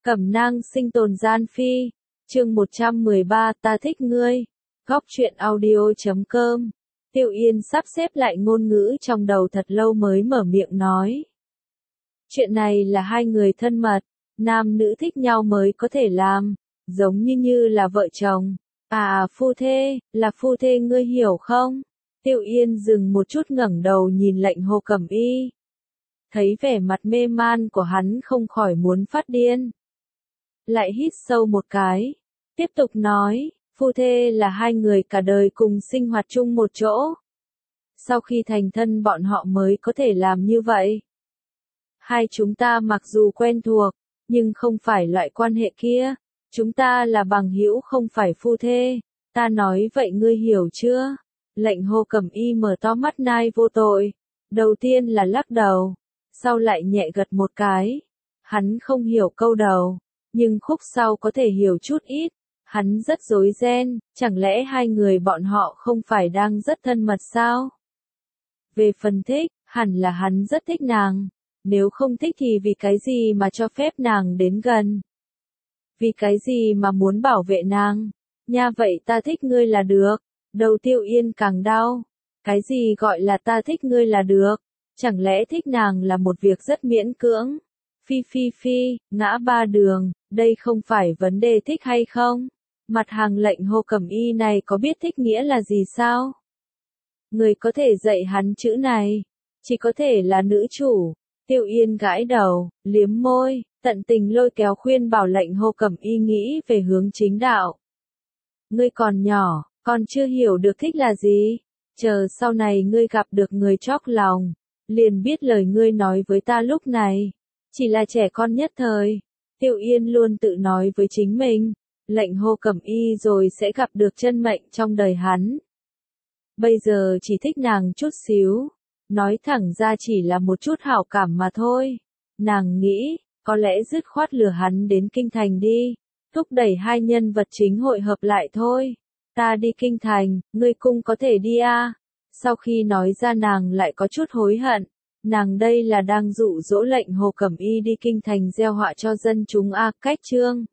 Cẩm nang sinh tồn gian phi. Chương 113 ta thích ngươi. Góc truyện audio.com. Tiêu Yên sắp xếp lại ngôn ngữ trong đầu thật lâu mới mở miệng nói. Chuyện này là hai người thân mật, nam nữ thích nhau mới có thể làm, giống như là vợ chồng. Phu thê, là phu thê ngươi hiểu không? Tiêu Yên dừng một chút ngẩng đầu nhìn Lệnh Hồ Cẩm Y. Thấy vẻ mặt mê man của hắn không khỏi muốn phát điên. Lại hít sâu một cái. Tiếp tục nói, phu thê là hai người cả đời cùng sinh hoạt chung một chỗ. Sau khi thành thân bọn họ mới có thể làm như vậy. Hai chúng ta mặc dù quen thuộc, nhưng không phải loại quan hệ kia. Chúng ta là bằng hữu không phải phu thê. Ta nói vậy ngươi hiểu chưa? Lệnh Hồ Cẩm Y mở to mắt nai vô tội. Đầu tiên là lắc đầu, sau lại nhẹ gật một cái. Hắn không hiểu câu đầu, nhưng khúc sau có thể hiểu chút ít. Hắn rất rối ren, chẳng lẽ hai người bọn họ không phải đang rất thân mật sao? Về phần thích, hẳn là hắn rất thích nàng. Nếu không thích thì vì cái gì mà cho phép nàng đến gần? Vì cái gì mà muốn bảo vệ nàng? Nha vậy ta thích ngươi là được. Đầu Tiêu Yên càng đau. Cái gì gọi là ta thích ngươi là được? Chẳng lẽ thích nàng là một việc rất miễn cưỡng? Phi, ngã ba đường, đây không phải vấn đề thích hay không? Mặt hàng Lệnh Hồ Cẩm Y này có biết thích nghĩa là gì sao? Người có thể dạy hắn chữ này, chỉ có thể là nữ chủ. Tiêu Yên gãi đầu, liếm môi, tận tình lôi kéo khuyên bảo Lệnh Hồ Cẩm Y nghĩ về hướng chính đạo. Ngươi còn nhỏ, còn chưa hiểu được thích là gì. Chờ sau này ngươi gặp được người chót lòng, liền biết lời ngươi nói với ta lúc này chỉ là trẻ con nhất thời. Tiêu Yên luôn tự nói với chính mình, Lệnh Hồ Cẩm Y rồi sẽ gặp được chân mệnh trong đời hắn. Bây giờ chỉ thích nàng chút xíu, nói thẳng ra chỉ là một chút hảo cảm mà thôi. Nàng nghĩ, có lẽ dứt khoát lừa hắn đến kinh thành đi, thúc đẩy hai nhân vật chính hội hợp lại thôi. Ta đi kinh thành, ngươi cung có thể đi à? Sau khi nói ra nàng lại có chút hối hận. Nàng đây là đang dụ dỗ Lệnh Hồ Cẩm Y đi kinh thành gieo họa cho dân chúng cách chương.